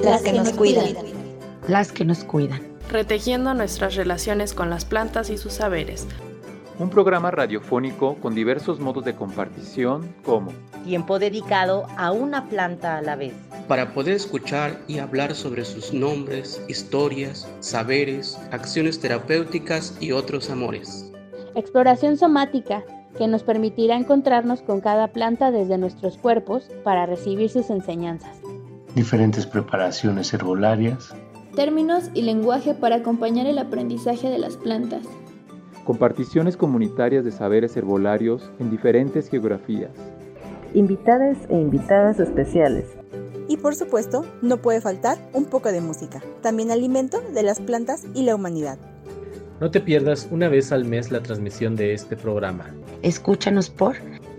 las que nos cuidan. Las que nos cuidan. Retejiendo nuestras relaciones con las plantas y sus saberes. Un programa radiofónico con diversos modos de compartición como tiempo dedicado a una planta a la vez. Para poder escuchar y hablar sobre sus nombres, historias, saberes, acciones terapéuticas y otros amores. Exploración somática, que nos permitirá encontrarnos con cada planta desde nuestros cuerpos para recibir sus enseñanzas. Diferentes preparaciones herbolarias. Términos y lenguaje para acompañar el aprendizaje de las plantas. Comparticiones comunitarias de saberes herbolarios en diferentes geografías. Invitadas e invitadas especiales. Y por supuesto, no puede faltar un poco de música, también alimento de las plantas y la humanidad. No te pierdas una vez al mes la transmisión de este programa. Escúchanos por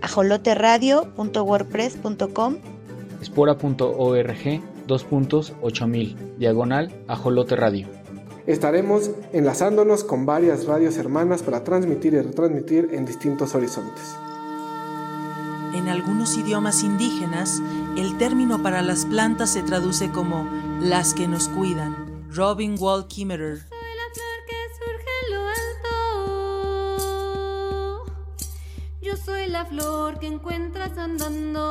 ajoloteradio.wordpress.com, espora.org, 2.8000, /Ajolote Radio. Estaremos enlazándonos con varias radios hermanas para transmitir y retransmitir en distintos horizontes. En algunos idiomas indígenas, el término para las plantas se traduce como las que nos cuidan. Robin Wall Kimmerer. Yo soy la flor que encuentras andando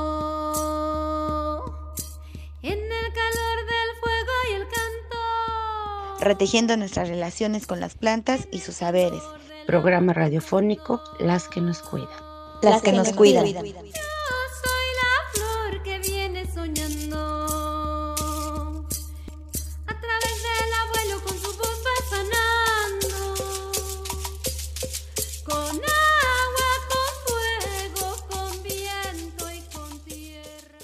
en el calor del fuego y el canto. Retejiendo nuestras relaciones con las plantas y sus saberes. Programa radiofónico Las que nos cuidan. Las que nos cuidan. Yo soy la flor que viene soñando. A través del abuelo con su voz va sanando. Con agua, con fuego, con viento y con tierra.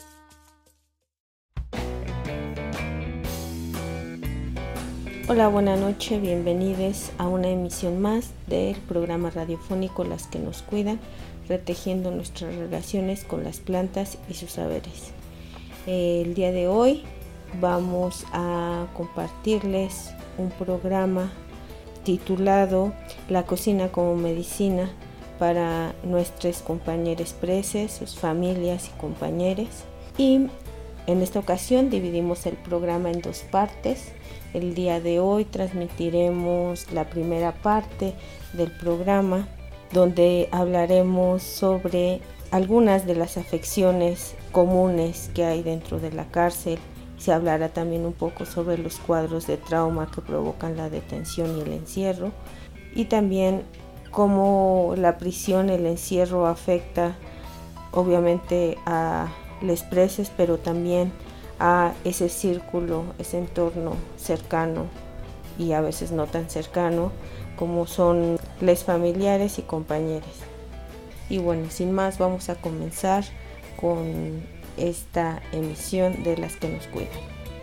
Hola, buenas noches, bienvenidos a una emisión más del programa radiofónico Las que nos cuidan, retejiendo nuestras relaciones con las plantas y sus saberes. El día de hoy vamos a compartirles un programa titulado La cocina como medicina para nuestros compañeros preses, sus familias y compañeros. Y en esta ocasión dividimos el programa en dos partes. El día de hoy transmitiremos la primera parte del programa, donde hablaremos sobre algunas de las afecciones comunes que hay dentro de la cárcel. Se hablará también un poco sobre los cuadros de trauma que provocan la detención y el encierro, y también cómo la prisión, el encierro afecta obviamente a los presos, pero también a ese círculo, ese entorno cercano y a veces no tan cercano, como son los familiares y compañeros. Y bueno, sin más, vamos a comenzar con esta emisión de Las que nos cuidan.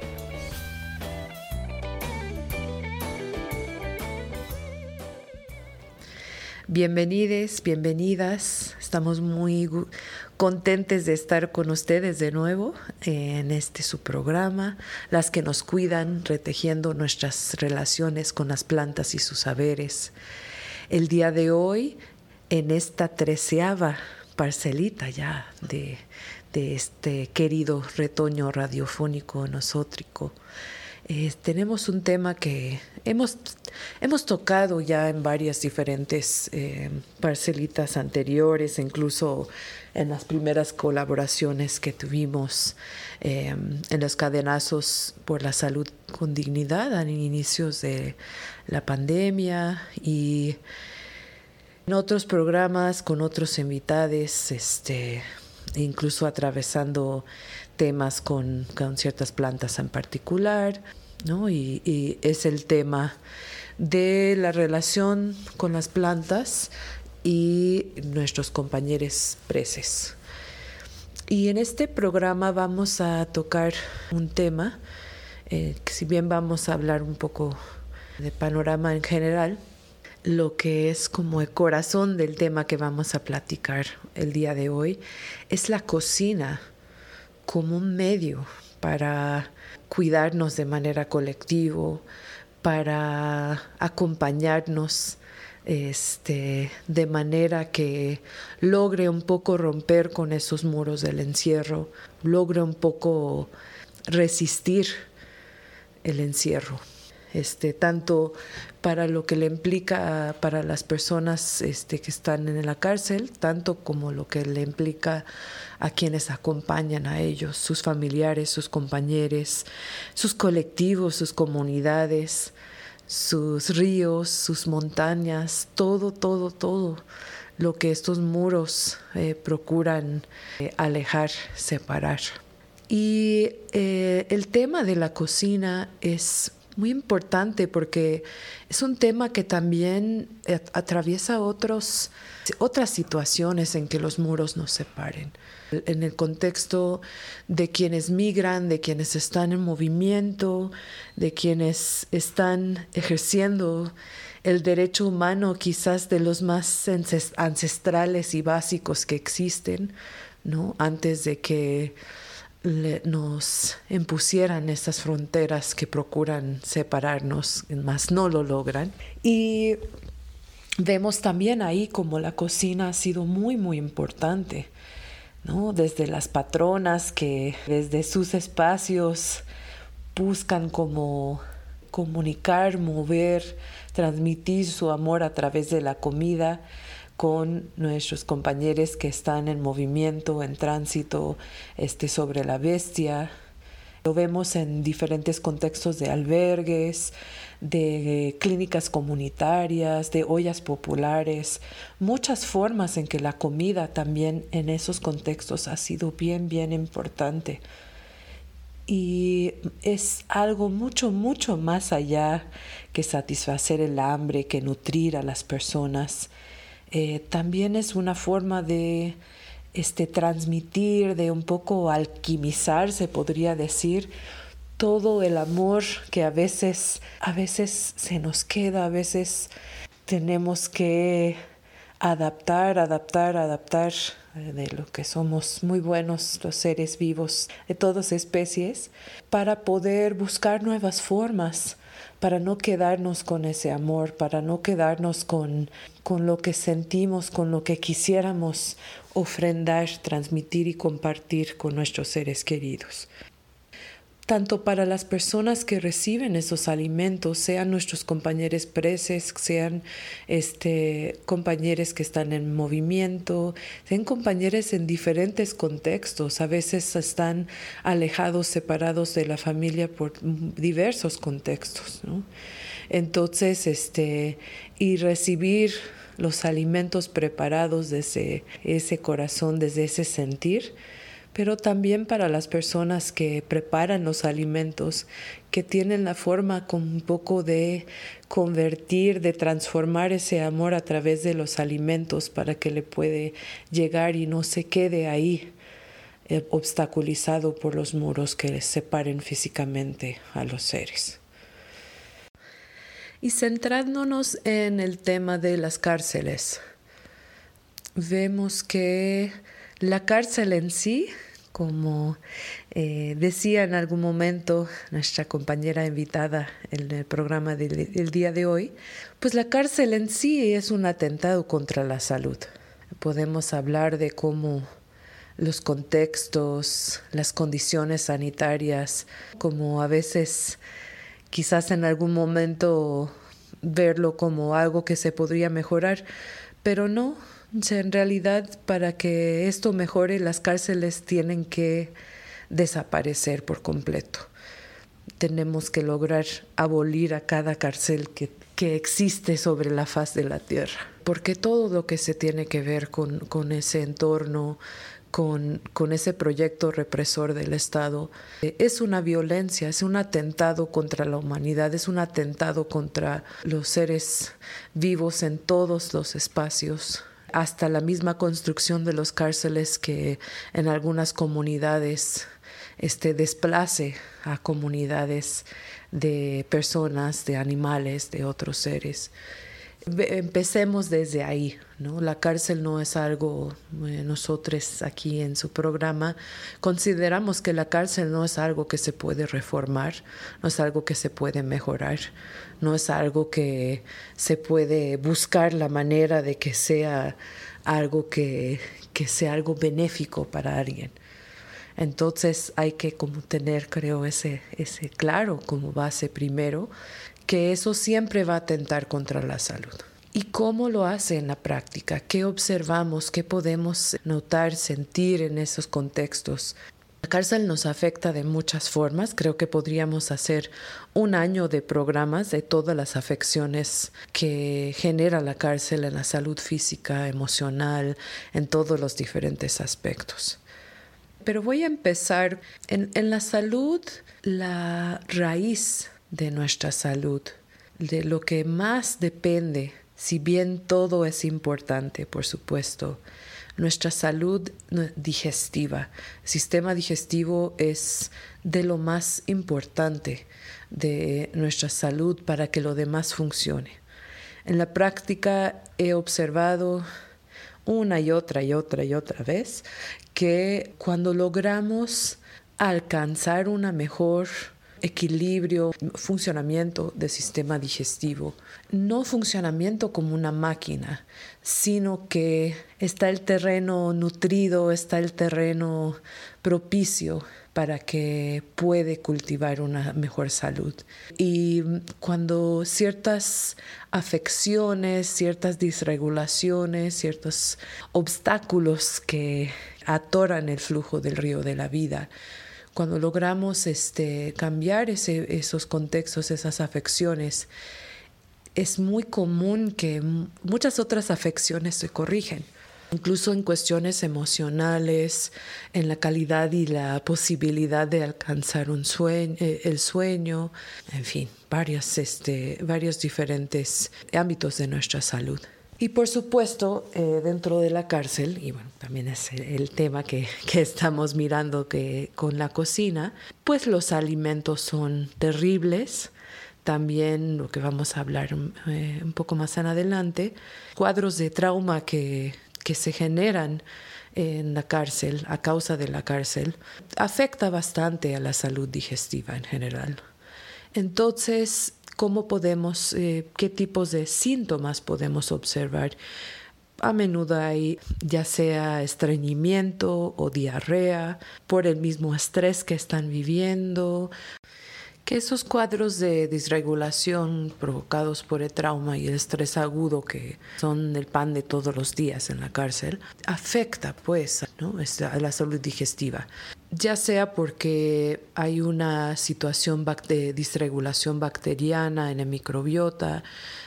Bienvenidos, bienvenidas. Estamos muy contentes de estar con ustedes de nuevo en su programa, Las que nos cuidan, retejiendo nuestras relaciones con las plantas y sus saberes. El día de hoy, en esta 13ª parcelita ya de este querido retoño radiofónico nosótrico, tenemos un tema que hemos tocado ya en varias diferentes parcelitas anteriores, incluso en las primeras colaboraciones que tuvimos en los cadenazos por la salud con dignidad a inicios de la pandemia, y en otros programas con otros invitados, incluso atravesando temas con ciertas plantas en particular, ¿no? Y es el tema de la relación con las plantas y nuestros compañeros presos. Y en este programa vamos a tocar un tema, que si bien vamos a hablar un poco de panorama en general, lo que es como el corazón del tema que vamos a platicar el día de hoy es la cocina como un medio para cuidarnos de manera colectiva, para acompañarnos de manera que logre un poco romper con esos muros del encierro, logre un poco resistir el encierro. Tanto para lo que le implica para las personas que están en la cárcel, tanto como lo que le implica a quienes acompañan a ellos, sus familiares, sus compañeros, sus colectivos, sus comunidades, sus ríos, sus montañas, todo lo que estos muros procuran alejar, separar. Y el tema de la cocina es muy importante porque es un tema que también atraviesa otras situaciones en que los muros nos separen. En el contexto de quienes migran, de quienes están en movimiento, de quienes están ejerciendo el derecho humano quizás de los más ancestrales y básicos que existen, ¿no? Antes de que nos impusieran estas fronteras que procuran separarnos, mas no lo logran. Y vemos también ahí como la cocina ha sido muy, muy importante, ¿no? Desde las patronas que desde sus espacios buscan como comunicar, mover, transmitir su amor a través de la comida, con nuestros compañeros que están en movimiento, en tránsito sobre la bestia. Lo vemos en diferentes contextos de albergues, de clínicas comunitarias, de ollas populares, muchas formas en que la comida también en esos contextos ha sido bien, bien importante. Y es algo mucho, mucho más allá que satisfacer el hambre, que nutrir a las personas. También es una forma de transmitir, de un poco alquimizar, se podría decir, todo el amor que a veces se nos queda, a veces tenemos que adaptar de lo que somos muy buenos los seres vivos de todas especies, para poder buscar nuevas formas, para no quedarnos con ese amor, para no quedarnos con lo que sentimos, con lo que quisiéramos ofrendar, transmitir y compartir con nuestros seres queridos. Tanto para las personas que reciben esos alimentos, sean nuestros compañeros presos, sean compañeros que están en movimiento, sean compañeros en diferentes contextos, a veces están alejados, separados de la familia por diversos contextos, ¿no? Entonces, y recibir los alimentos preparados desde ese corazón, desde ese sentir, pero también para las personas que preparan los alimentos, que tienen la forma con un poco de convertir, de transformar ese amor a través de los alimentos para que le puede llegar y no se quede ahí obstaculizado por los muros que les separen físicamente a los seres. Y centrándonos en el tema de las cárceles, vemos que la cárcel en sí, como decía en algún momento nuestra compañera invitada en el programa del día de hoy, pues la cárcel en sí es un atentado contra la salud. Podemos hablar de cómo los contextos, las condiciones sanitarias, como a veces quizás en algún momento verlo como algo que se podría mejorar, pero no. En realidad, para que esto mejore, las cárceles tienen que desaparecer por completo. Tenemos que lograr abolir a cada cárcel que existe sobre la faz de la tierra, porque todo lo que se tiene que ver con ese entorno, con ese proyecto represor del Estado, es una violencia, es un atentado contra la humanidad, es un atentado contra los seres vivos en todos los espacios. Hasta la misma construcción de los cárceles que en algunas comunidades desplace a comunidades de personas, de animales, de otros seres. Empecemos desde ahí, ¿no? La cárcel no es algo, nosotros aquí en su programa consideramos que la cárcel no es algo que se puede reformar, no es algo que se puede mejorar, no es algo que se puede buscar la manera de que sea algo que sea algo benéfico para alguien. Entonces hay que como tener, creo, ese claro como base primero, que eso siempre va a atentar contra la salud. ¿Y cómo lo hace en la práctica? ¿Qué observamos? ¿Qué podemos notar, sentir en esos contextos? La cárcel nos afecta de muchas formas. Creo que podríamos hacer un año de programas de todas las afecciones que genera la cárcel en la salud física, emocional, en todos los diferentes aspectos. Pero voy a empezar en la salud, la raíz de nuestra salud, de lo que más depende, si bien todo es importante, por supuesto, nuestra salud digestiva. El sistema digestivo es de lo más importante de nuestra salud para que lo demás funcione. En la práctica he observado una y otra vez que cuando logramos alcanzar una mejor equilibrio, funcionamiento del sistema digestivo, no funcionamiento como una máquina, sino que está el terreno nutrido, está el terreno propicio para que puede cultivar una mejor salud. Y cuando ciertas afecciones, ciertas disregulaciones, ciertos obstáculos que atoran el flujo del río de la vida, cuando logramos cambiar esos contextos, esas afecciones, es muy común que muchas otras afecciones se corrigen, incluso en cuestiones emocionales, en la calidad y la posibilidad de alcanzar el sueño, en fin, varios diferentes ámbitos de nuestra salud. Y por supuesto, dentro de la cárcel, y bueno, también es el tema que estamos mirando con la cocina, pues los alimentos son terribles. También lo que vamos a hablar un poco más adelante, cuadros de trauma que se generan en la cárcel, a causa de la cárcel, afecta bastante a la salud digestiva en general. Entonces, ¿cómo podemos, qué tipos de síntomas podemos observar? A menudo hay ya sea estreñimiento o diarrea por el mismo estrés que están viviendo, que esos cuadros de disregulación provocados por el trauma y el estrés agudo, que son el pan de todos los días en la cárcel, afecta pues, ¿no?, a la salud digestiva. Ya sea porque hay una situación de disregulación bacteriana en el microbiota,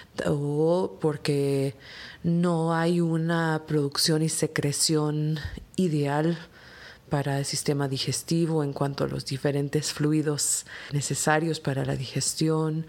o porque no hay una producción y secreción ideal para el sistema digestivo en cuanto a los diferentes fluidos necesarios para la digestión,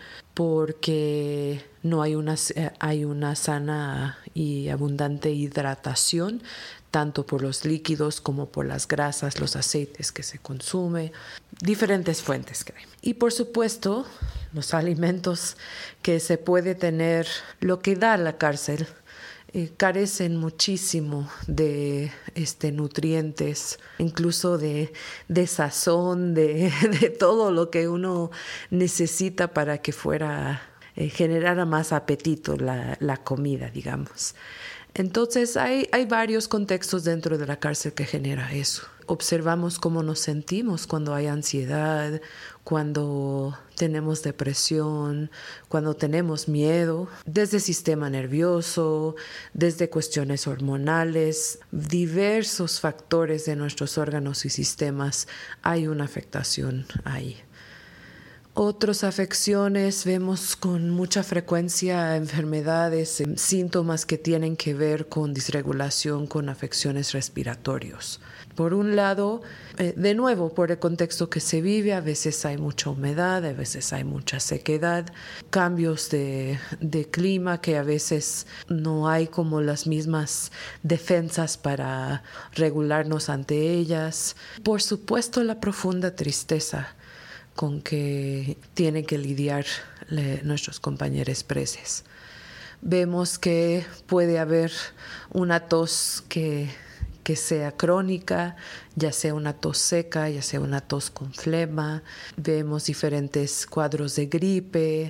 porque no hay una sana y abundante hidratación, tanto por los líquidos como por las grasas, los aceites que se consume, diferentes fuentes que hay. Y por supuesto, los alimentos que se puede tener, lo que da la cárcel, carecen muchísimo de nutrientes, incluso de sazón, de todo lo que uno necesita para que generara más apetito la comida, digamos. Entonces hay varios contextos dentro de la cárcel que genera eso. Observamos cómo nos sentimos cuando hay ansiedad, cuando tenemos depresión, cuando tenemos miedo, desde sistema nervioso, desde cuestiones hormonales, diversos factores de nuestros órganos y sistemas, hay una afectación ahí. Otras afecciones, vemos con mucha frecuencia enfermedades, síntomas que tienen que ver con disregulación, con afecciones respiratorias. Por un lado, de nuevo, por el contexto que se vive, a veces hay mucha humedad, a veces hay mucha sequedad, cambios de clima que a veces no hay como las mismas defensas para regularnos ante ellas. Por supuesto, la profunda tristeza con que tienen que lidiar nuestros compañeros presos. Vemos que puede haber una tos que sea crónica, ya sea una tos seca, ya sea una tos con flema. Vemos diferentes cuadros de gripe,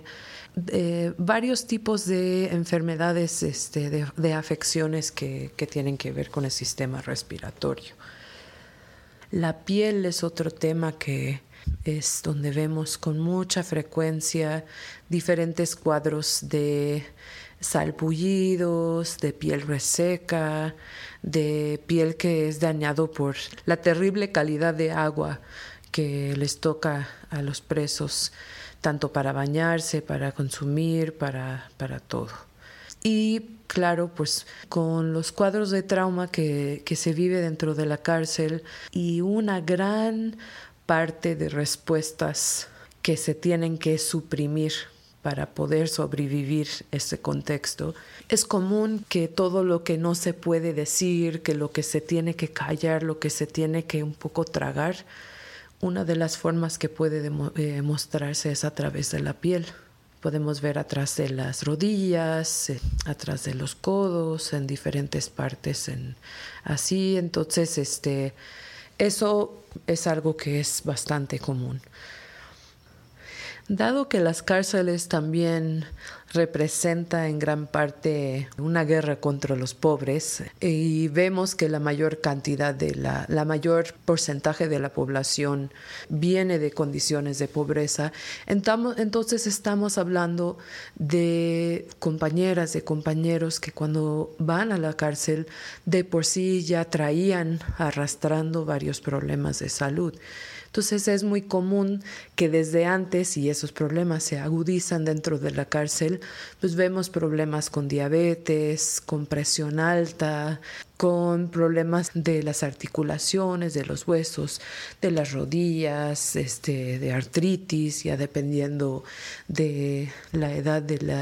varios tipos de enfermedades, de afecciones que tienen que ver con el sistema respiratorio. La piel es otro tema que es donde vemos con mucha frecuencia diferentes cuadros de salpullidos, de piel reseca, de piel que es dañado por la terrible calidad de agua que les toca a los presos, tanto para bañarse, para consumir, para todo. Y claro, pues con los cuadros de trauma que se vive dentro de la cárcel y una gran parte de respuestas que se tienen que suprimir para poder sobrevivir ese contexto. Es común que todo lo que no se puede decir, que lo que se tiene que callar, lo que se tiene que un poco tragar, una de las formas que puede mostrarse es a través de la piel. Podemos ver atrás de las rodillas, atrás de los codos, en diferentes partes, así. Entonces, eso es algo que es bastante común. Dado que las cárceles también representan en gran parte una guerra contra los pobres y vemos que la mayor cantidad la mayor porcentaje de la población viene de condiciones de pobreza, entonces estamos hablando de compañeras, de compañeros que cuando van a la cárcel de por sí ya traían arrastrando varios problemas de salud. Entonces es muy común que desde antes, y esos problemas se agudizan dentro de la cárcel, pues vemos problemas con diabetes, con presión alta, con problemas de las articulaciones, de los huesos, de las rodillas, de artritis, ya dependiendo de la edad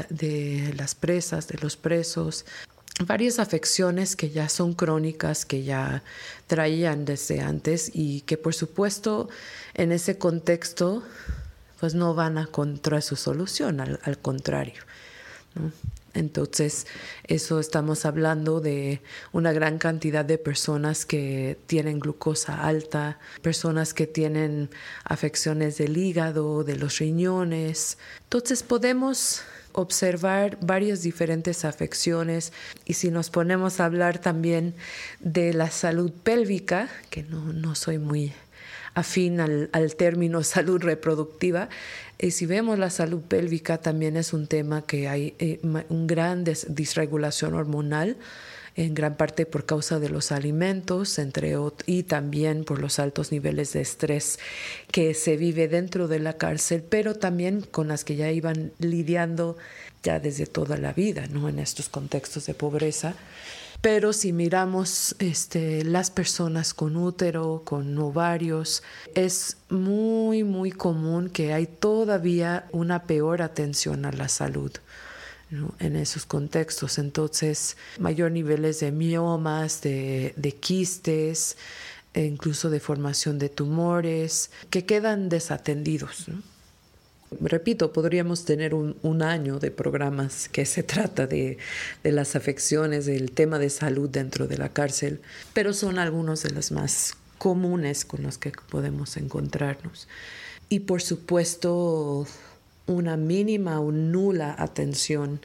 de las presas, de los presos. Varias afecciones que ya son crónicas, que ya traían desde antes y que por supuesto en ese contexto pues no van a encontrar su solución, al contrario, ¿no? Entonces, eso estamos hablando de una gran cantidad de personas que tienen glucosa alta, personas que tienen afecciones del hígado, de los riñones. Entonces, podemos observar varias diferentes afecciones y si nos ponemos a hablar también de la salud pélvica, que no soy muy afín al término salud reproductiva, si vemos la salud pélvica también es un tema que hay un gran disregulación hormonal, en gran parte por causa de los alimentos, y también por los altos niveles de estrés que se vive dentro de la cárcel, pero también con las que ya iban lidiando ya desde toda la vida, ¿no? En estos contextos de pobreza. Pero si miramos las personas con útero, con ovarios, es muy, muy común que hay todavía una peor atención a la salud, ¿no? En esos contextos. Entonces, mayor niveles de miomas, de quistes, e incluso de formación de tumores que quedan desatendidos, ¿no? Repito, podríamos tener un año de programas que se trata de las afecciones, del tema de salud dentro de la cárcel, pero son algunos de los más comunes con los que podemos encontrarnos. Y por supuesto, una mínima o nula atención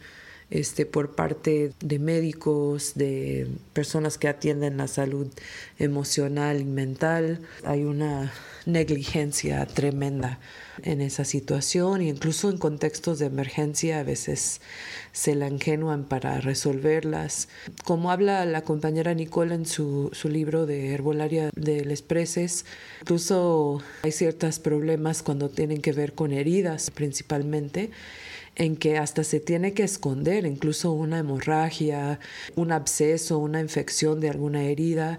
por parte de médicos, de personas que atienden la salud emocional y mental. Hay una negligencia tremenda en esa situación, y incluso en contextos de emergencia a veces se la ingenúan para resolverlas. Como habla la compañera Nicole en su libro de Herbolaria de les Preses, incluso hay ciertos problemas cuando tienen que ver con heridas principalmente, en que hasta se tiene que esconder incluso una hemorragia, un absceso, una infección de alguna herida,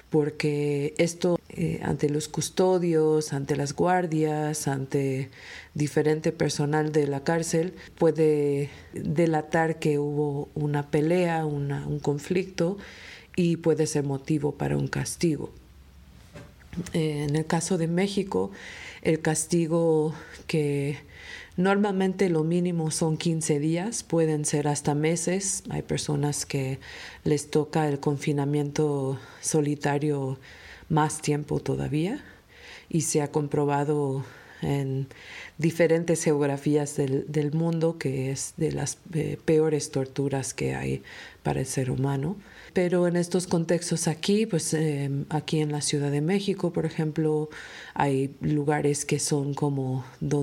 porque esto ante los custodios, ante las guardias, ante diferente personal de la cárcel puede delatar que hubo una pelea, un conflicto, y puede ser motivo para un castigo. En el caso de México, el castigo que normalmente lo mínimo son 15 días, pueden ser hasta meses. Hay personas que les toca el confinamiento solitario más tiempo todavía, y se ha comprobado en diferentes geografías del mundo, que es de las peores torturas que hay para el ser humano. Pero en estos contextos aquí, pues aquí en la Ciudad de México, por ejemplo, hay lugares que son como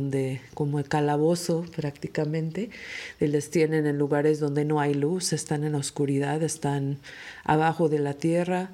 el calabozo prácticamente. Les tienen en lugares donde no hay luz, están en la oscuridad, están abajo de la tierra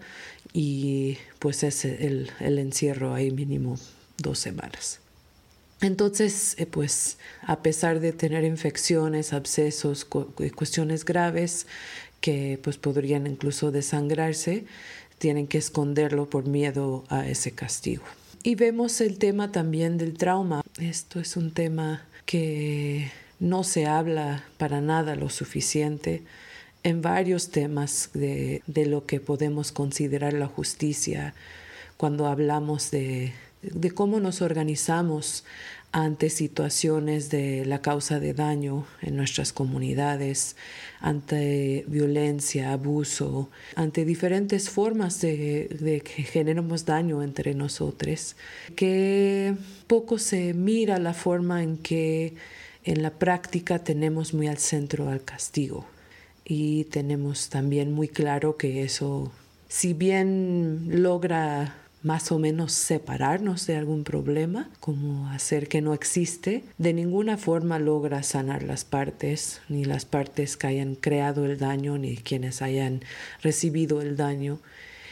y pues es el encierro ahí mínimo 2 semanas. Entonces, pues a pesar de tener infecciones, abscesos, cuestiones graves, que pues podrían incluso desangrarse, tienen que esconderlo por miedo a ese castigo. Y vemos el tema también del trauma. Esto es un tema que no se habla para nada lo suficiente en varios temas de lo que podemos considerar la justicia, cuando hablamos de cómo nos organizamos ante situaciones de la causa de daño en nuestras comunidades, ante violencia, abuso, ante diferentes formas de que generemos daño entre nosotros, que poco se mira la forma en que en la práctica tenemos muy al centro al castigo. Y tenemos también muy claro que eso, si bien logra más o menos separarnos de algún problema, como hacer que no existe, de ninguna forma logra sanar las partes, ni las partes que hayan creado el daño, ni quienes hayan recibido el daño.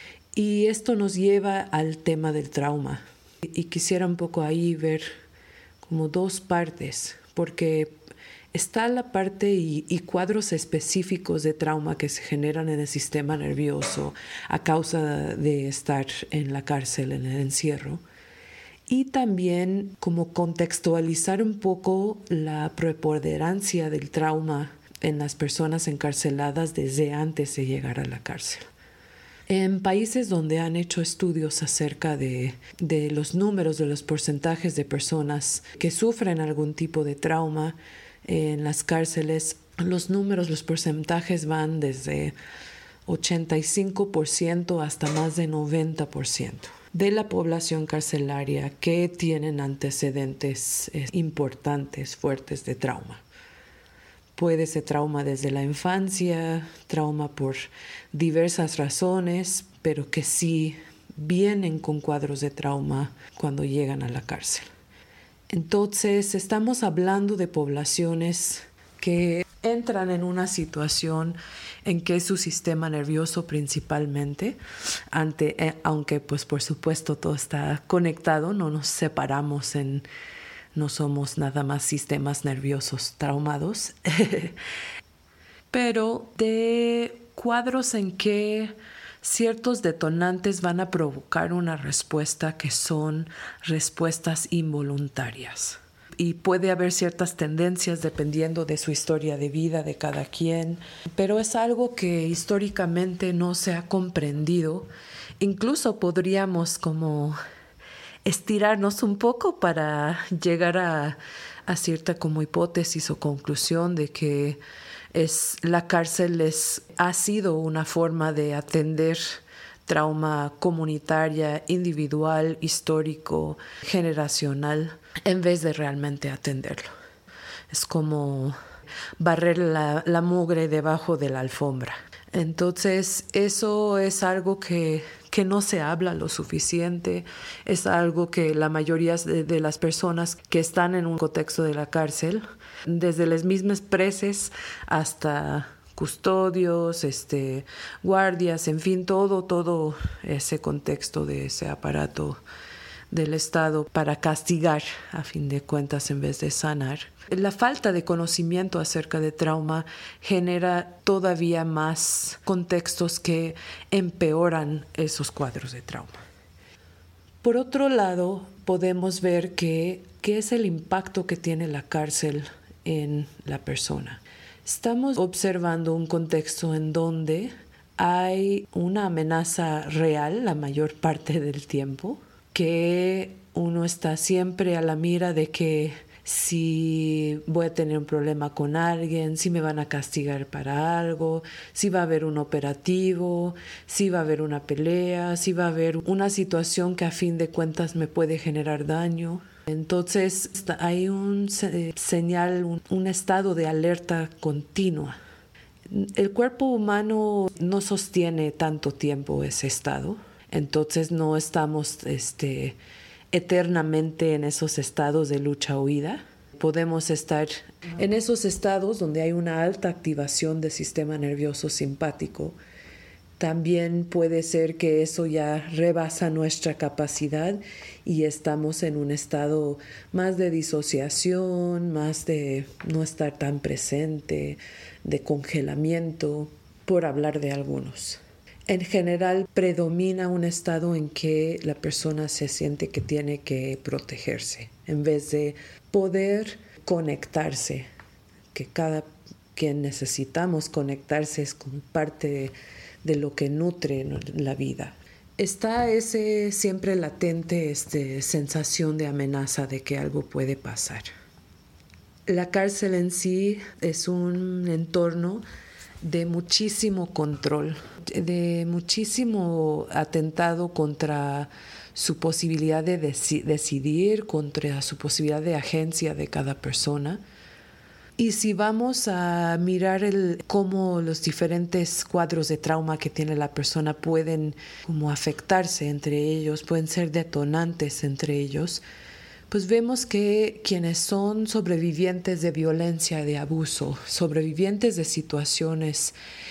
Y esto nos lleva al tema del trauma. Y quisiera un poco ahí ver como 2 partes, porque está la parte y cuadros específicos de trauma que se generan en el sistema nervioso a causa de estar en la cárcel, en el encierro. Y también como contextualizar un poco la preponderancia del trauma en las personas encarceladas desde antes de llegar a la cárcel. En países donde han hecho estudios acerca de los números, de los porcentajes de personas que sufren algún tipo de trauma en las cárceles, los porcentajes van desde 85% hasta más de 90% de la población carcelaria que tienen antecedentes importantes, fuertes de trauma. Puede ser trauma desde la infancia, trauma por diversas razones, pero que sí vienen con cuadros de trauma cuando llegan a la cárcel. Entonces, estamos hablando de poblaciones que entran en una situación en que su sistema nervioso principalmente, aunque pues por supuesto todo está conectado, no nos separamos no somos nada más sistemas nerviosos traumados, pero de cuadros en que ciertos detonantes van a provocar una respuesta que son respuestas involuntarias. Y puede haber ciertas tendencias dependiendo de su historia de vida de cada quien, pero es algo que históricamente no se ha comprendido. Incluso podríamos como estirarnos un poco para llegar a cierta como hipótesis o conclusión de que la cárcel ha sido una forma de atender trauma comunitaria, individual, histórico, generacional, en vez de realmente atenderlo. Es como barrer la mugre debajo de la alfombra. Entonces, eso es algo que no se habla lo suficiente, es algo que la mayoría de las personas que están en un contexto de la cárcel, desde las mismas preses hasta custodios, guardias, en fin, todo ese contexto de ese aparato del Estado para castigar, a fin de cuentas, en vez de sanar. La falta de conocimiento acerca de trauma genera todavía más contextos que empeoran esos cuadros de trauma. Por otro lado, podemos ver qué es el impacto que tiene la cárcel en la persona. Estamos observando un contexto en donde hay una amenaza real la mayor parte del tiempo, que uno está siempre a la mira de que si voy a tener un problema con alguien, si me van a castigar para algo, si va a haber un operativo, si va a haber una pelea, si va a haber una situación que a fin de cuentas me puede generar daño. Entonces hay un señal, un estado de alerta continua. El cuerpo humano no sostiene tanto tiempo ese estado, entonces no estamos eternamente en esos estados de lucha-huida. Podemos estar en esos estados donde hay una alta activación del sistema nervioso simpático. También puede ser que eso ya rebasa nuestra capacidad y estamos en un estado más de disociación, más de no estar tan presente, de congelamiento, por hablar de algunos. En general, predomina un estado en que la persona se siente que tiene que protegerse, en vez de poder conectarse, que cada quien necesitamos conectarse es como parte de lo que nutre la vida. Está ese siempre latente sensación de amenaza de que algo puede pasar. La cárcel en sí es un entorno de muchísimo control, de muchísimo atentado contra su posibilidad de decidir, contra su posibilidad de agencia de cada persona. Y si vamos a mirar cómo los diferentes cuadros de trauma que tiene la persona pueden como afectarse entre ellos, pueden ser detonantes entre ellos, pues vemos que quienes son sobrevivientes de violencia, de abuso, sobrevivientes de situaciones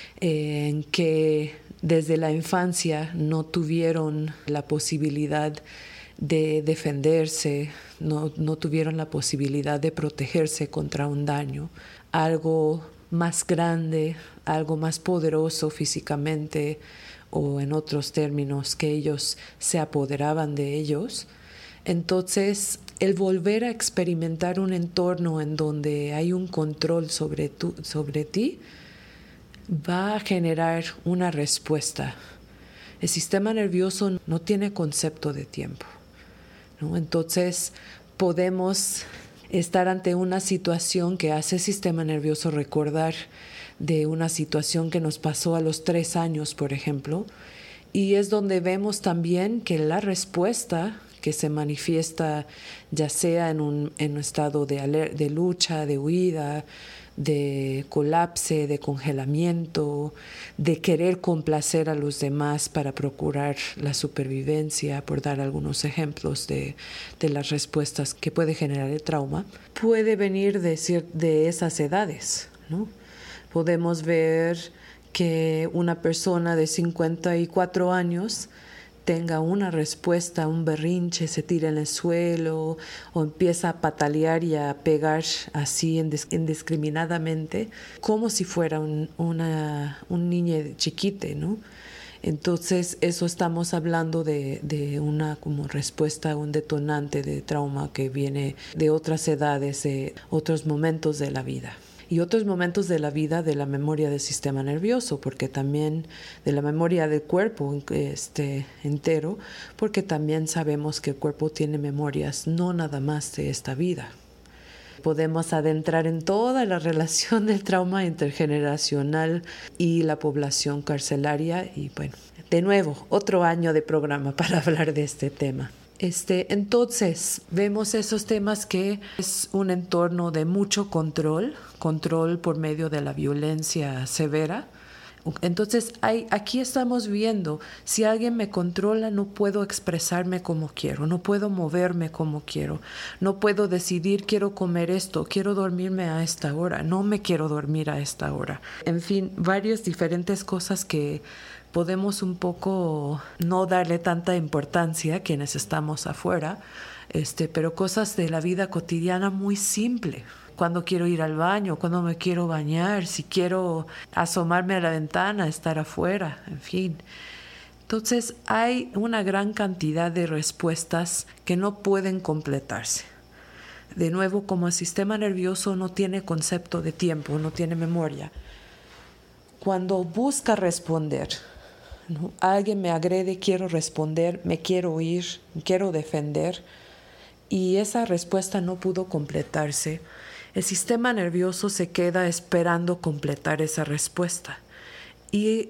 en que desde la infancia no tuvieron la posibilidad de defenderse, no tuvieron la posibilidad de protegerse contra un daño, algo más grande, algo más poderoso físicamente, o en otros términos, que ellos se apoderaban de ellos. Entonces, el volver a experimentar un entorno en donde hay un control sobre ti va a generar una respuesta. El sistema nervioso no tiene concepto de tiempo, ¿no? Entonces, podemos estar ante una situación que hace el sistema nervioso recordar de una situación que nos pasó a los 3 años, por ejemplo, y es donde vemos también que la respuesta que se manifiesta ya sea en un estado de lucha, de huida, de colapse, de congelamiento, de querer complacer a los demás para procurar la supervivencia, por dar algunos ejemplos de las respuestas que puede generar el trauma, puede venir de esas edades, ¿no? Podemos ver que una persona de 54 años tenga una respuesta, un berrinche, se tira en el suelo o empieza a patalear y a pegar así indiscriminadamente, como si fuera un niño chiquite, ¿no? Entonces, eso estamos hablando de una como respuesta, un detonante de trauma que viene de otras edades, de otros momentos de la vida. Y otros momentos de la vida de la memoria del sistema nervioso, porque también de la memoria del cuerpo entero, porque también sabemos que el cuerpo tiene memorias no nada más de esta vida. Podemos adentrar en toda la relación del trauma intergeneracional y la población carcelaria y bueno, de nuevo, otro año de programa para hablar de este tema. Entonces, vemos esos temas que es un entorno de mucho control por medio de la violencia severa. Entonces, aquí estamos viendo, si alguien me controla, no puedo expresarme como quiero, no puedo moverme como quiero, no puedo decidir, quiero comer esto, quiero dormirme a esta hora, no me quiero dormir a esta hora. En fin, varias diferentes cosas que podemos un poco no darle tanta importancia quienes estamos afuera, pero cosas de la vida cotidiana muy simple. Cuando quiero ir al baño, cuando me quiero bañar, si quiero asomarme a la ventana, estar afuera, en fin. Entonces hay una gran cantidad de respuestas que no pueden completarse. De nuevo, como el sistema nervioso no tiene concepto de tiempo, no tiene memoria, cuando busca responder, ¿no? Alguien me agrede, quiero responder, me quiero ir, quiero defender, y esa respuesta no pudo completarse. El sistema nervioso se queda esperando completar esa respuesta y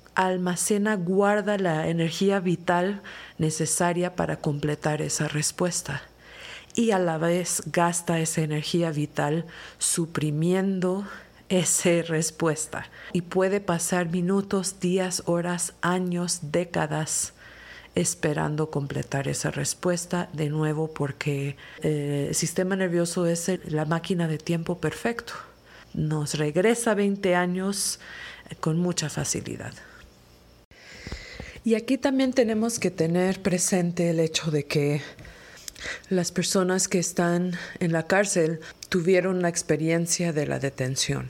guarda la energía vital necesaria para completar esa respuesta. y a la vez gasta esa energía vital suprimiendo esa respuesta. Y puede pasar minutos, días, horas, años, décadas esperando completar esa respuesta de nuevo, porque el sistema nervioso es la máquina de tiempo perfecto. Nos regresa 20 años con mucha facilidad. Y aquí también tenemos que tener presente el hecho de que las personas que están en la cárcel tuvieron la experiencia de la detención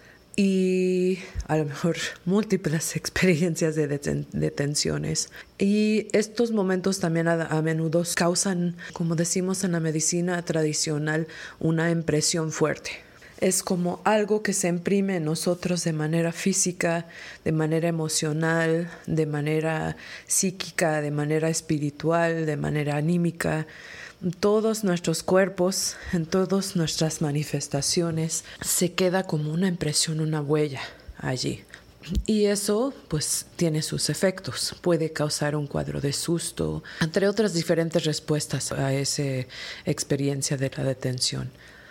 y a lo mejor múltiples experiencias de detenciones. Y estos momentos también a menudo causan, como decimos en la medicina tradicional, una impresión fuerte. Es como algo que se imprime en nosotros de manera física, de manera emocional, de manera psíquica, de manera espiritual, de manera anímica. En todos nuestros cuerpos, en todas nuestras manifestaciones, se queda como una impresión, una huella allí. Y eso pues tiene sus efectos. Puede causar un cuadro de susto, entre otras diferentes respuestas a esa experiencia de la detención.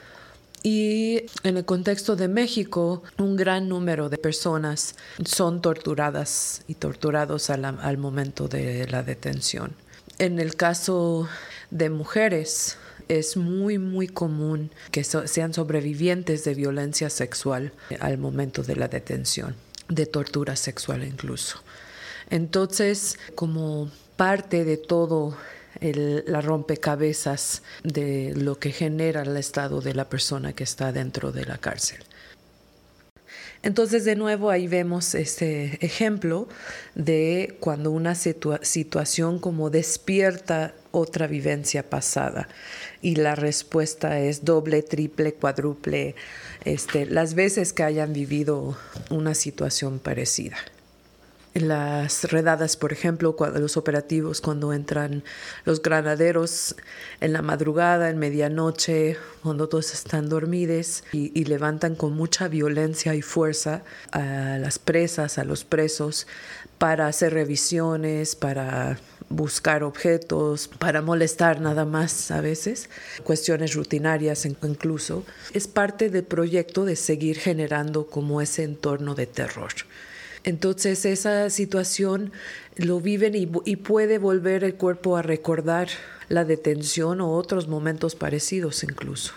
Y en el contexto de México, un gran número de personas son torturadas y torturados al momento de la detención. En el caso de mujeres, es muy, muy común que sean sobrevivientes de violencia sexual al momento de la detención, de tortura sexual incluso. Entonces, como parte de todo la rompecabezas de lo que genera el estado de la persona que está dentro de la cárcel. Entonces, de nuevo, ahí vemos este ejemplo de cuando una situación como despierta otra vivencia pasada y la respuesta es doble, triple, cuádruple, las veces que hayan vivido una situación parecida. En las redadas, por ejemplo, los operativos, cuando entran los granaderos en la madrugada, en medianoche, cuando todos están dormidos y levantan con mucha violencia y fuerza a las presas, a los presos, para hacer revisiones, para buscar objetos, para molestar nada más a veces, cuestiones rutinarias incluso. Es parte del proyecto de seguir generando como ese entorno de terror. Entonces esa situación lo viven y puede volver el cuerpo a recordar la detención o otros momentos parecidos incluso.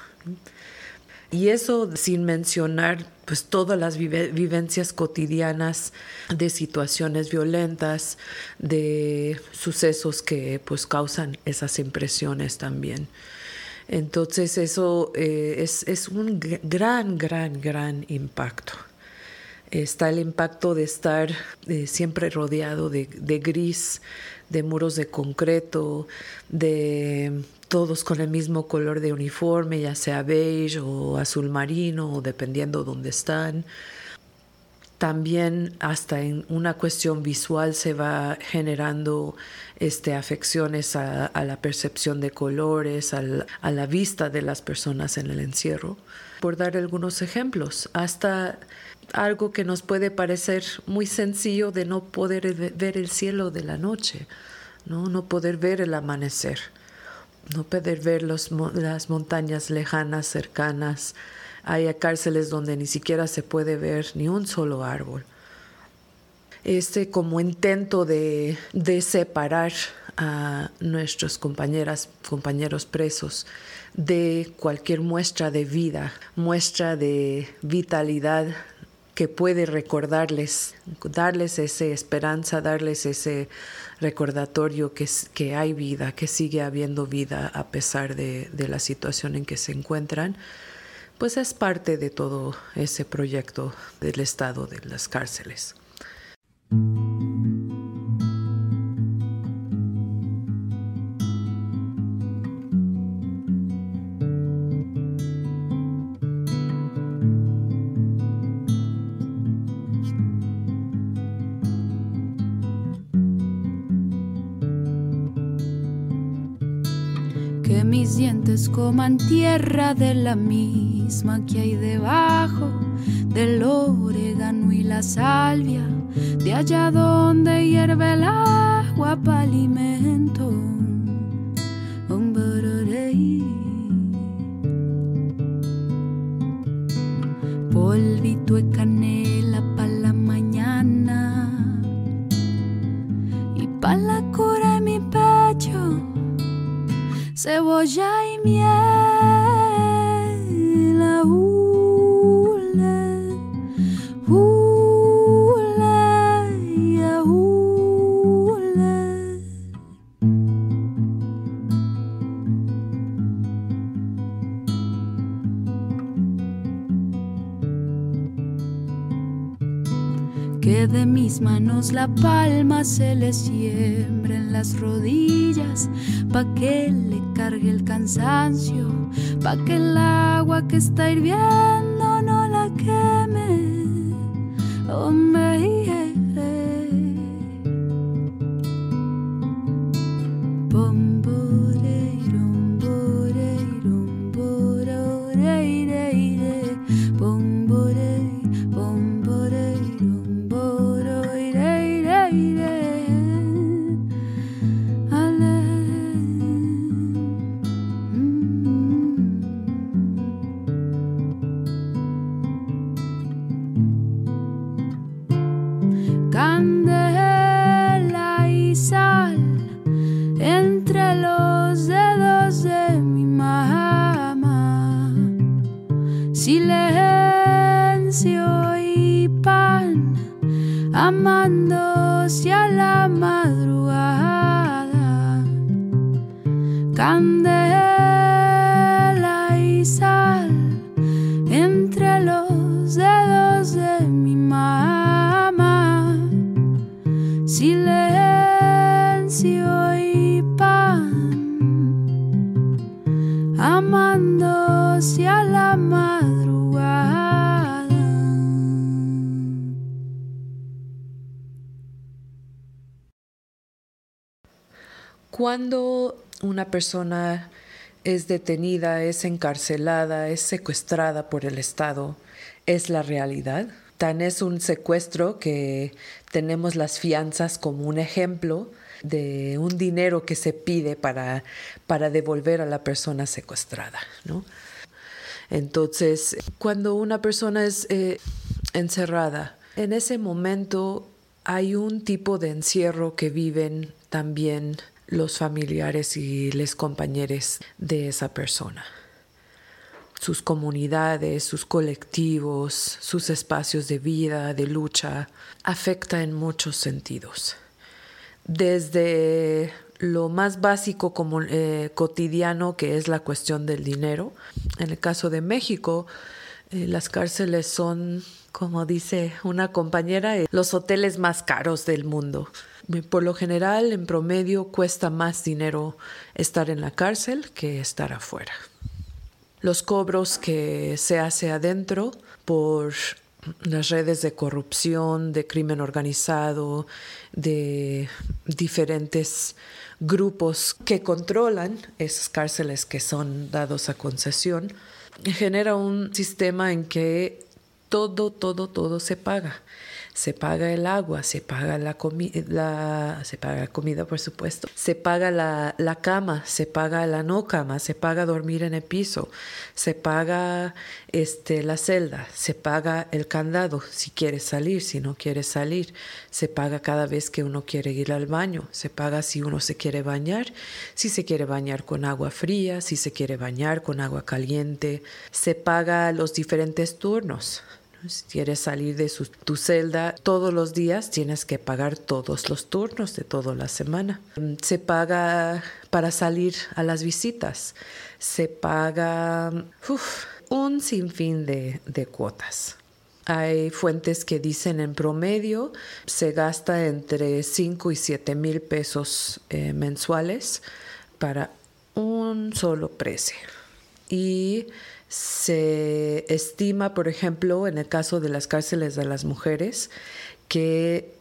Y eso sin mencionar pues todas las vivencias cotidianas de situaciones violentas, de sucesos que pues causan esas impresiones también. Entonces eso es un gran impacto. Está el impacto de estar siempre rodeado de gris, de muros de concreto, de todos con el mismo color de uniforme, ya sea beige o azul marino, o dependiendo dónde están. También hasta en una cuestión visual se va generando afecciones a la percepción de colores, a la vista de las personas en el encierro. Por dar algunos ejemplos, hasta algo que nos puede parecer muy sencillo de no poder ver el cielo de la noche, no poder ver el amanecer, no poder ver las montañas lejanas, cercanas. Hay cárceles donde ni siquiera se puede ver ni un solo árbol. Como intento de separar a nuestros compañeros presos de cualquier muestra de vida, muestra de vitalidad que puede recordarles, darles esa esperanza, darles ese recordatorio que hay vida, que sigue habiendo vida a pesar de la situación en que se encuentran, pues es parte de todo ese proyecto del Estado de las cárceles. Que mis dientes coman tierra de la misma que hay debajo del orégano y la salvia, de allá donde hierve el agua para alimento. polvito de canela pa' la mañana y pa' la cura en mi pecho, cebolla y miel. Que de mis manos la palma se le siembre en las rodillas, pa' que le cargue el cansancio, pa' que el agua que está hirviendo no la queme. Oh, candela y sal entre los dedos de mi mamá, silencio y pan, amándose a la madrugada. Candela y sal entre los dedos de mi mamá, silencio y pan, amándose a la madrugada. Cuando una persona es detenida, es encarcelada, es secuestrada por el Estado, es la realidad. Tan es un secuestro que tenemos las fianzas como un ejemplo de un dinero que se pide para devolver a la persona secuestrada, ¿no? Entonces, cuando una persona es encerrada, en ese momento hay un tipo de encierro que viven también los familiares y los compañeros de esa persona. Sus comunidades, sus colectivos, sus espacios de vida, de lucha, afecta en muchos sentidos. Desde lo más básico como cotidiano, que es la cuestión del dinero. En el caso de México, las cárceles son, como dice una compañera, los hoteles más caros del mundo. Por lo general, en promedio, cuesta más dinero estar en la cárcel que estar afuera. Los cobros que se hace adentro por las redes de corrupción, de crimen organizado, de diferentes grupos que controlan esas cárceles que son dados a concesión, genera un sistema en que todo se paga. Se paga el agua, se paga la comida, por supuesto. Se paga la cama, se paga la no cama, se paga dormir en el piso, se paga la celda, se paga el candado si quieres salir, si no quieres salir. Se paga cada vez que uno quiere ir al baño, se paga si uno se quiere bañar, si se quiere bañar con agua fría, si se quiere bañar con agua caliente. Se paga los diferentes turnos. Si quieres salir de tu celda todos los días, tienes que pagar todos los turnos de toda la semana. Se paga para salir a las visitas. Se paga un sinfín de cuotas. Hay fuentes que dicen en promedio se gasta entre 5 y 7 mil pesos mensuales para un solo preso. Y se estima, por ejemplo, en el caso de las cárceles de las mujeres, que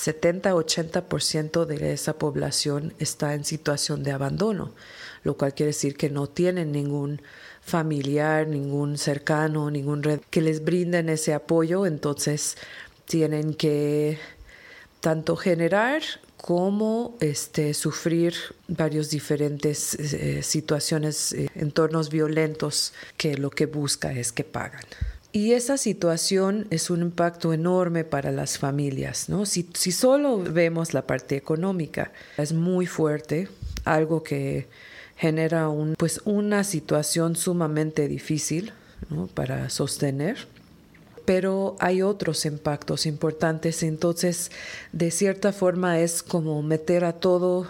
70-80% de esa población está en situación de abandono, lo cual quiere decir que no tienen ningún familiar, ningún cercano, ningún red que les brinden ese apoyo. Entonces tienen que tanto generar como sufrir varios diferentes situaciones, entornos violentos que lo que busca es que pagan. Y esa situación es un impacto enorme para las familias, ¿no? Si solo vemos la parte económica, es muy fuerte, algo que genera una situación sumamente difícil, ¿no?, para sostener. Pero hay otros impactos importantes, entonces de cierta forma es como meter a todo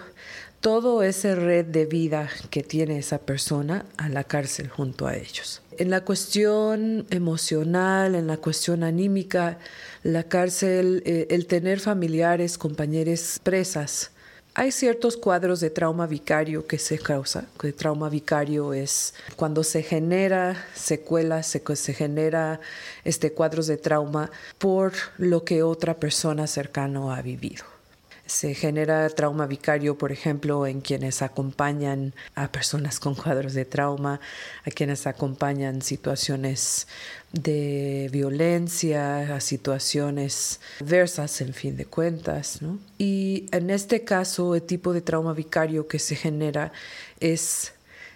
esa red de vida que tiene esa persona a la cárcel junto a ellos. En la cuestión emocional, en la cuestión anímica, la cárcel, el tener familiares, compañeros presas, hay ciertos cuadros de trauma vicario que se causa. El trauma vicario es cuando se genera secuelas, se genera cuadros de trauma por lo que otra persona cercana ha vivido. Se genera trauma vicario, por ejemplo, en quienes acompañan a personas con cuadros de trauma, a quienes acompañan situaciones de violencia, a situaciones adversas, en fin de cuentas, ¿no? Y en este caso, el tipo de trauma vicario que se genera es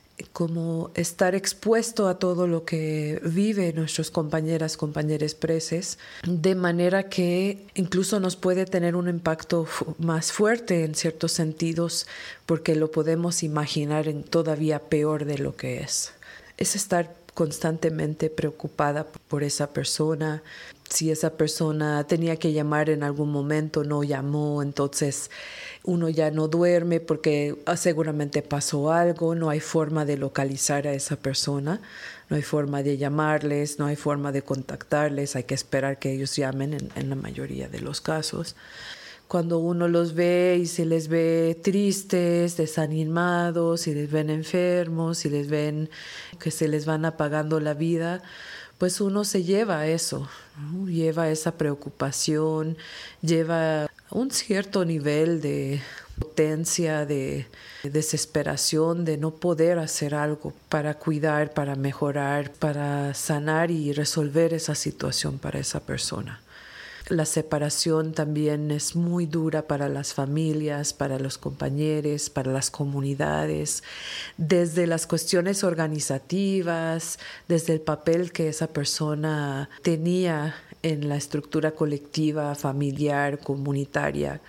como estar expuesto a todo lo que viven nuestros compañeros presos, de manera que incluso nos puede tener un impacto más fuerte en ciertos sentidos, porque lo podemos imaginar en todavía peor de lo que es. Es estar constantemente preocupada por esa persona. Si esa persona tenía que llamar en algún momento, no llamó, entonces uno ya no duerme porque seguramente pasó algo, no hay forma de localizar a esa persona, no hay forma de llamarles, no hay forma de contactarles, hay que esperar que ellos llamen en la mayoría de los casos. Cuando uno los ve y se les ve tristes, desanimados, si les ven enfermos, si les ven que se les van apagando la vida, pues uno se lleva eso, ¿no? Lleva esa preocupación, lleva un cierto nivel de potencia, de desesperación, de no poder hacer algo para cuidar, para mejorar, para sanar y resolver esa situación para esa persona. La separación también es muy dura para las familias, para los compañeros, para las comunidades, desde las cuestiones organizativas, desde el papel que esa persona tenía en la estructura colectiva, familiar, comunitaria,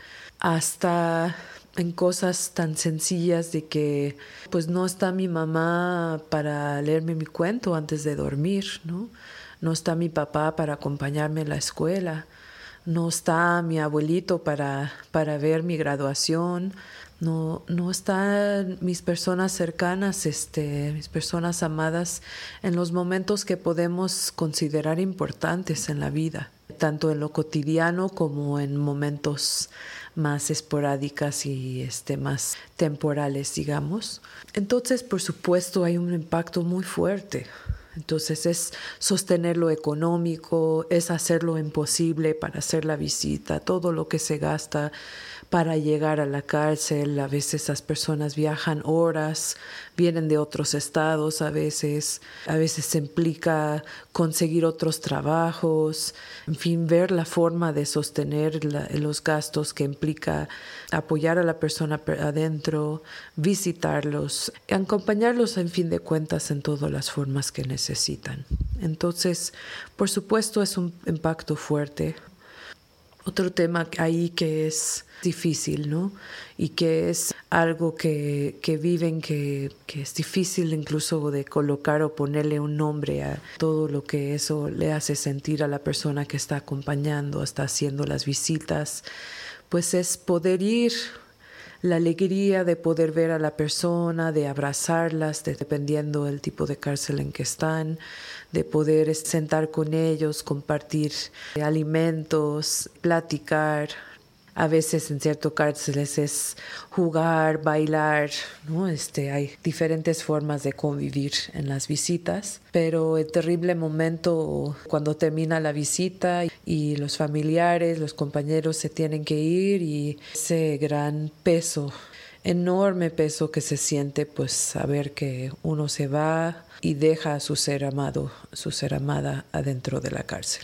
hasta en cosas tan sencillas de que pues no está mi mamá para leerme mi cuento antes de dormir, ¿no? No está mi papá para acompañarme a la escuela. No está mi abuelito para ver mi graduación, no están mis personas cercanas, mis personas amadas en los momentos que podemos considerar importantes en la vida, tanto en lo cotidiano como en momentos más esporádicas y más temporales, digamos. Entonces, por supuesto, hay un impacto muy fuerte. Entonces es sostener lo económico, es hacer lo imposible para hacer la visita, todo lo que se gasta para llegar a la cárcel. A veces esas personas viajan horas, vienen de otros estados a veces se implica conseguir otros trabajos, en fin, ver la forma de sostener los gastos que implica apoyar a la persona adentro, visitarlos, acompañarlos en fin de cuentas en todas las formas que necesitan. Entonces, por supuesto, es un impacto fuerte. Otro tema ahí que es difícil, ¿no? Y que es algo que viven, que es difícil incluso de colocar o ponerle un nombre a todo lo que eso le hace sentir a la persona que está acompañando, está haciendo las visitas, pues es poder ir, la alegría de poder ver a la persona, de abrazarlas, dependiendo del tipo de cárcel en que están, de poder sentar con ellos, compartir alimentos, platicar. A veces en ciertas cárceles es jugar, bailar, ¿no? Hay diferentes formas de convivir en las visitas, pero el terrible momento cuando termina la visita y los familiares, los compañeros se tienen que ir, y ese gran peso, enorme peso que se siente, pues saber que uno se va y deja a su ser amado, su ser amada adentro de la cárcel.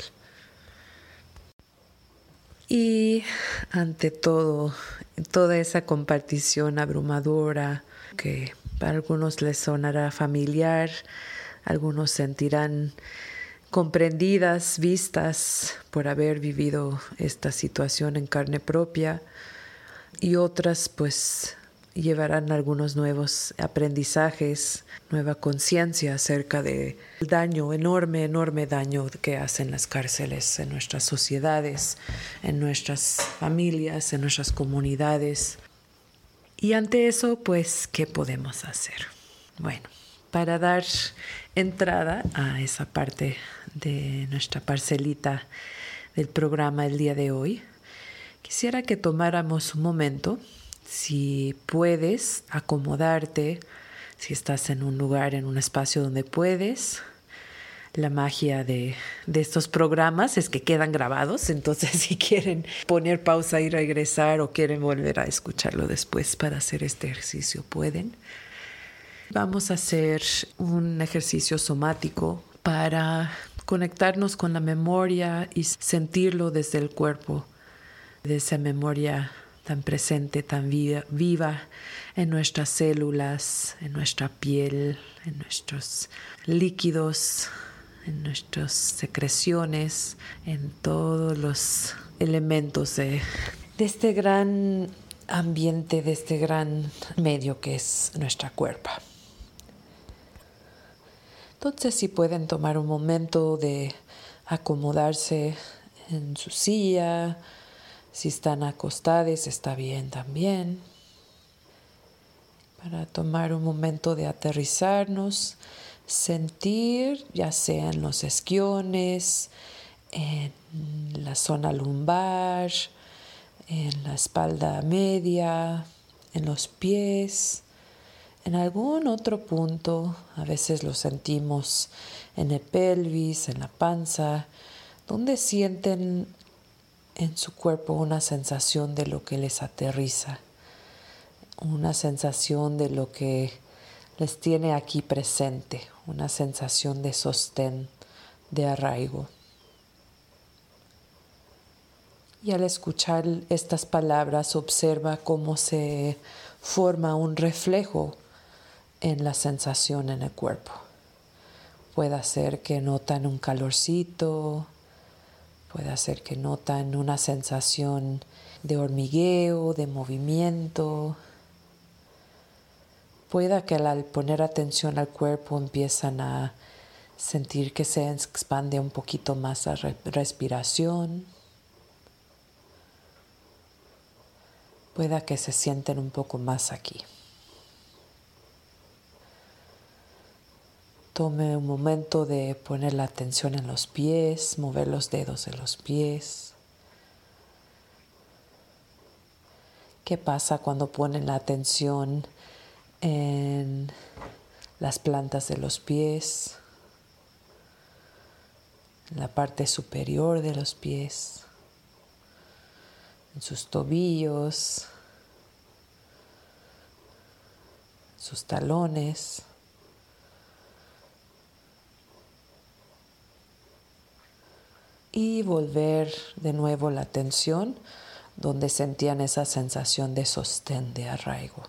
Y ante todo, toda esa compartición abrumadora que para algunos les sonará familiar, algunos sentirán comprendidas, vistas por haber vivido esta situación en carne propia, y otras pues llevarán algunos nuevos aprendizajes, nueva conciencia acerca del daño, enorme daño que hacen las cárceles en nuestras sociedades, en nuestras familias, en nuestras comunidades. Y ante eso, pues, ¿qué podemos hacer? Bueno, para dar entrada a esa parte de nuestra parcelita del programa el día de hoy, quisiera que tomáramos un momento. Si puedes acomodarte, si estás en un lugar, en un espacio donde puedes. La magia de estos programas es que quedan grabados, entonces si quieren poner pausa y regresar o quieren volver a escucharlo después para hacer este ejercicio, pueden. Vamos a hacer un ejercicio somático para conectarnos con la memoria y sentirlo desde el cuerpo, de esa memoria tan presente, tan viva en nuestras células, en nuestra piel, en nuestros líquidos, en nuestras secreciones, en todos los elementos de este gran ambiente, de este gran medio que es nuestra cuerpo. Entonces, si pueden tomar un momento de acomodarse en su silla. Si están acostados, está bien también. Para tomar un momento de aterrizarnos, sentir, ya sea en los isquiones, en la zona lumbar, en la espalda media, en los pies, en algún otro punto. A veces lo sentimos en el pelvis, en la panza, donde sienten en su cuerpo una sensación de lo que les aterriza, una sensación de lo que les tiene aquí presente, una sensación de sostén, de arraigo. Y al escuchar estas palabras, observa cómo se forma un reflejo en la sensación en el cuerpo. Puede ser que notan un calorcito, puede ser que notan una sensación de hormigueo, de movimiento. Puede que al poner atención al cuerpo empiezan a sentir que se expande un poquito más la respiración. Puede que se sienten un poco más aquí. Tome un momento de poner la atención en los pies, mover los dedos de los pies. ¿Qué pasa cuando ponen la atención en las plantas de los pies, en la parte superior de los pies, en sus tobillos, sus talones? Y volver de nuevo la atención donde sentían esa sensación de sostén, de arraigo.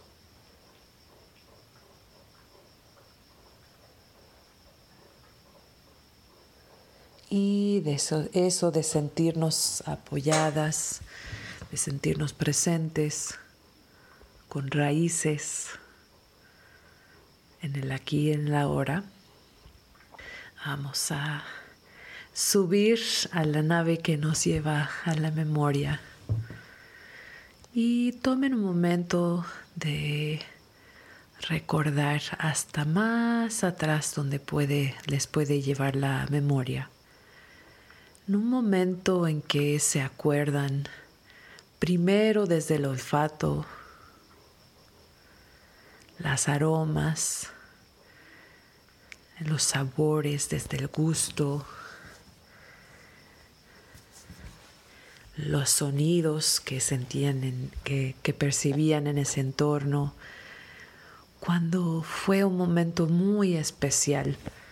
Y de eso de sentirnos apoyadas, de sentirnos presentes, con raíces en el aquí y en la ahora, vamos a subir a la nave que nos lleva a la memoria y tomen un momento de recordar hasta más atrás donde les puede llevar la memoria. En un momento en que se acuerdan primero desde el olfato, las aromas, los sabores desde el gusto, los sonidos que sentían, que percibían en ese entorno, cuando fue un momento muy especial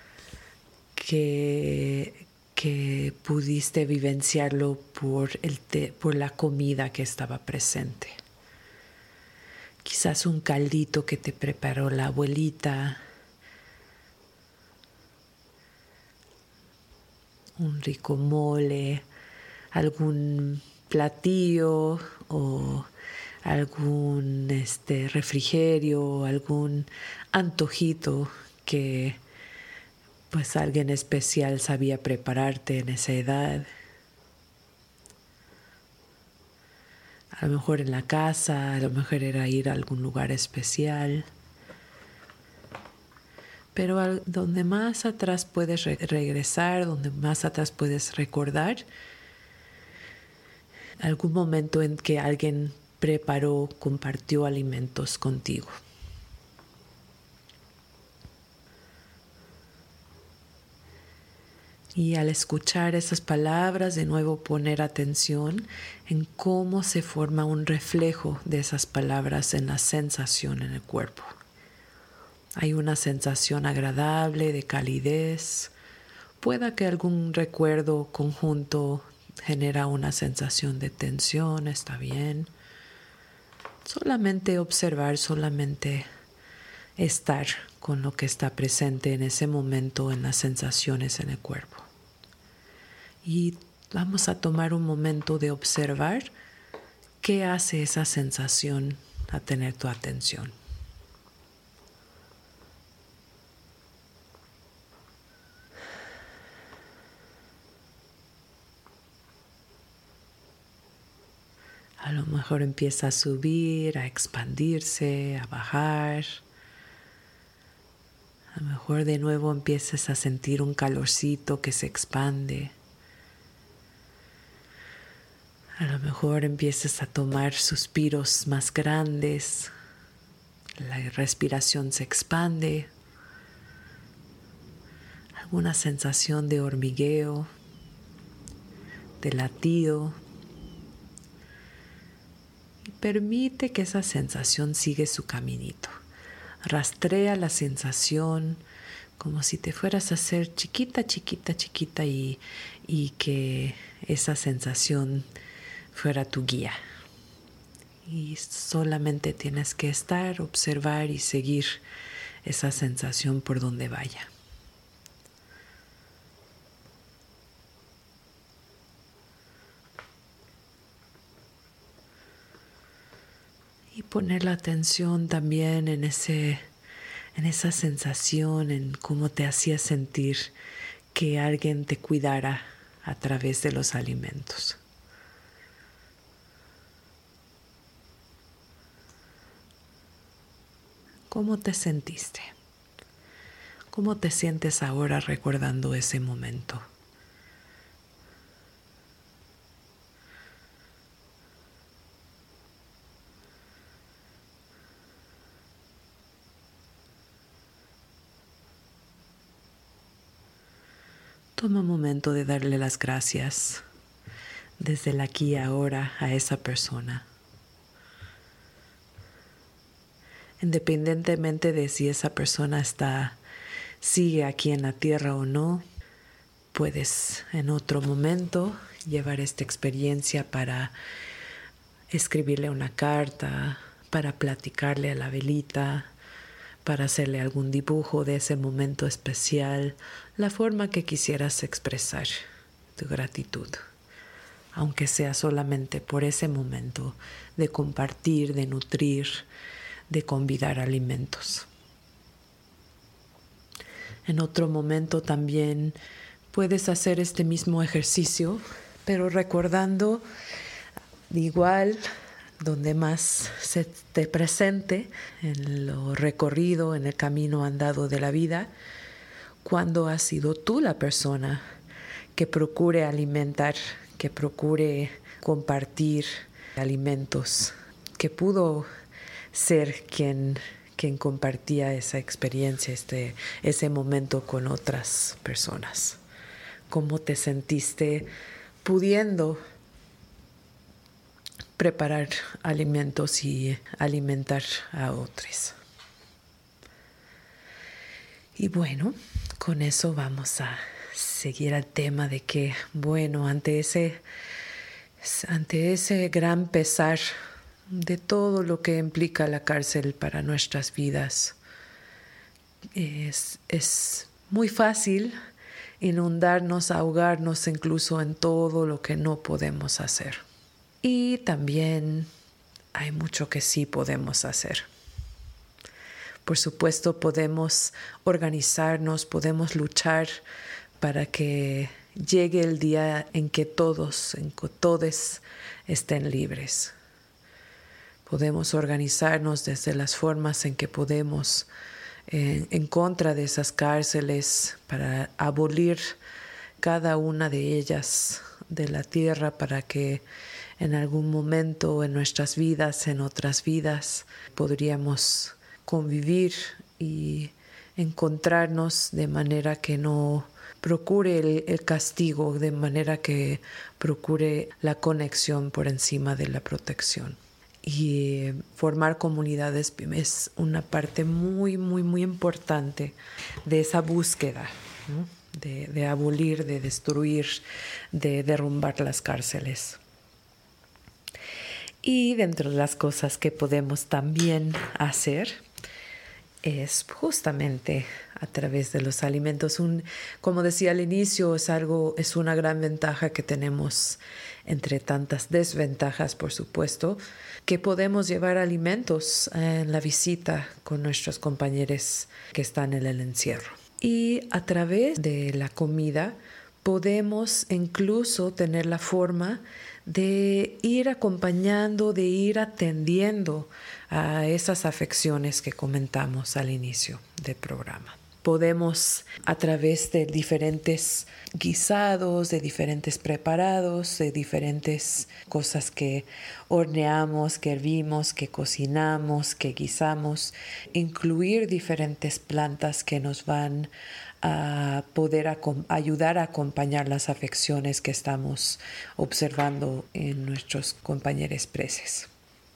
que pudiste vivenciarlo por la comida que estaba presente. Quizás un caldito que te preparó la abuelita, un rico mole, algún platillo o algún refrigerio, algún antojito que pues alguien especial sabía prepararte en esa edad. A lo mejor en la casa, a lo mejor era ir a algún lugar especial. Pero donde más atrás puedes regresar, donde más atrás puedes recordar, algún momento en que alguien preparó, compartió alimentos contigo. Y al escuchar esas palabras, de nuevo poner atención en cómo se forma un reflejo de esas palabras en la sensación en el cuerpo. Hay una sensación agradable de calidez. Pueda que algún recuerdo conjunto genera una sensación de tensión, está bien. Solamente observar, solamente estar con lo que está presente en ese momento, en las sensaciones en el cuerpo. Y vamos a tomar un momento de observar qué hace esa sensación a tener tu atención. A lo mejor empieza a subir, a expandirse, a bajar. A lo mejor de nuevo empiezas a sentir un calorcito que se expande. A lo mejor empiezas a tomar suspiros más grandes. La respiración se expande. Alguna sensación de hormigueo, de latido. Permite que esa sensación siga su caminito. Rastrea la sensación como si te fueras a hacer chiquita y que esa sensación fuera tu guía. Y solamente tienes que estar, observar y seguir esa sensación por donde vaya. Y poner la atención también en esa sensación, en cómo te hacía sentir que alguien te cuidara a través de los alimentos. ¿Cómo te sentiste? ¿Cómo te sientes ahora recordando ese momento? Toma un momento de darle las gracias desde el aquí y ahora a esa persona. Independientemente de si esa persona sigue aquí en la tierra o no, puedes en otro momento llevar esta experiencia para escribirle una carta, para platicarle a la velita, para hacerle algún dibujo de ese momento especial, la forma que quisieras expresar tu gratitud, aunque sea solamente por ese momento de compartir, de nutrir, de convidar alimentos. En otro momento también puedes hacer este mismo ejercicio, pero recordando igual donde más se te presente en lo recorrido, en el camino andado de la vida, cuando has sido tú la persona que procure alimentar, que procure compartir alimentos, que pudo ser quien compartía esa experiencia, ese momento con otras personas. ¿Cómo te sentiste pudiendo preparar alimentos y alimentar a otros? Y bueno, con eso vamos a seguir al tema de que, bueno, ante ese gran pesar de todo lo que implica la cárcel para nuestras vidas, es muy fácil inundarnos, ahogarnos incluso en todo lo que no podemos hacer. Y también hay mucho que sí podemos hacer. Por supuesto, podemos organizarnos, podemos luchar para que llegue el día en que todos estén libres. Podemos organizarnos desde las formas en que podemos en contra de esas cárceles para abolir cada una de ellas de la tierra para que en algún momento en nuestras vidas, en otras vidas, podríamos convivir y encontrarnos de manera que no procure el castigo, de manera que procure la conexión por encima de la protección. Y formar comunidades es una parte muy, muy, muy importante de esa búsqueda, ¿no? de abolir, de destruir, de derrumbar las cárceles. Y dentro de las cosas que podemos también hacer es justamente a través de los alimentos. Como decía al inicio, es una gran ventaja que tenemos entre tantas desventajas, por supuesto, que podemos llevar alimentos en la visita con nuestros compañeros que están en el encierro. Y a través de la comida podemos incluso tener la forma de ir acompañando, de ir atendiendo a esas afecciones que comentamos al inicio del programa. Podemos, a través de diferentes guisados, de diferentes preparados, de diferentes cosas que horneamos, que hervimos, que cocinamos, que guisamos, incluir diferentes plantas que nos van a poder ayudar a acompañar las afecciones que estamos observando en nuestros compañeros presos.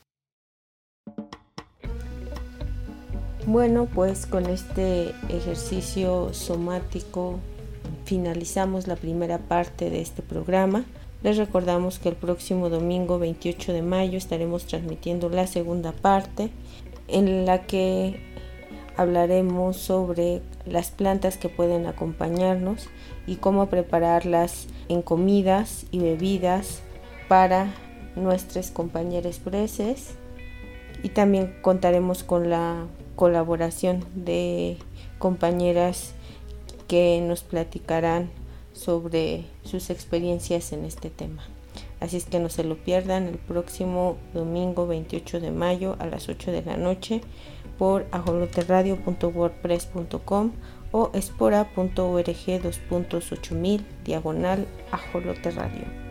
Bueno, pues con este ejercicio somático finalizamos la primera parte de este programa. Les recordamos que el próximo domingo 28 de mayo estaremos transmitiendo la segunda parte en la que hablaremos sobre las plantas que pueden acompañarnos y cómo prepararlas en comidas y bebidas para nuestros compañeros presos. Y también contaremos con la colaboración de compañeras que nos platicarán sobre sus experiencias en este tema. Así es que no se lo pierdan el próximo domingo 28 de mayo a las 8 de la noche por ajoloterradio.wordpress.com o espora.org/8000/ajoloterradio.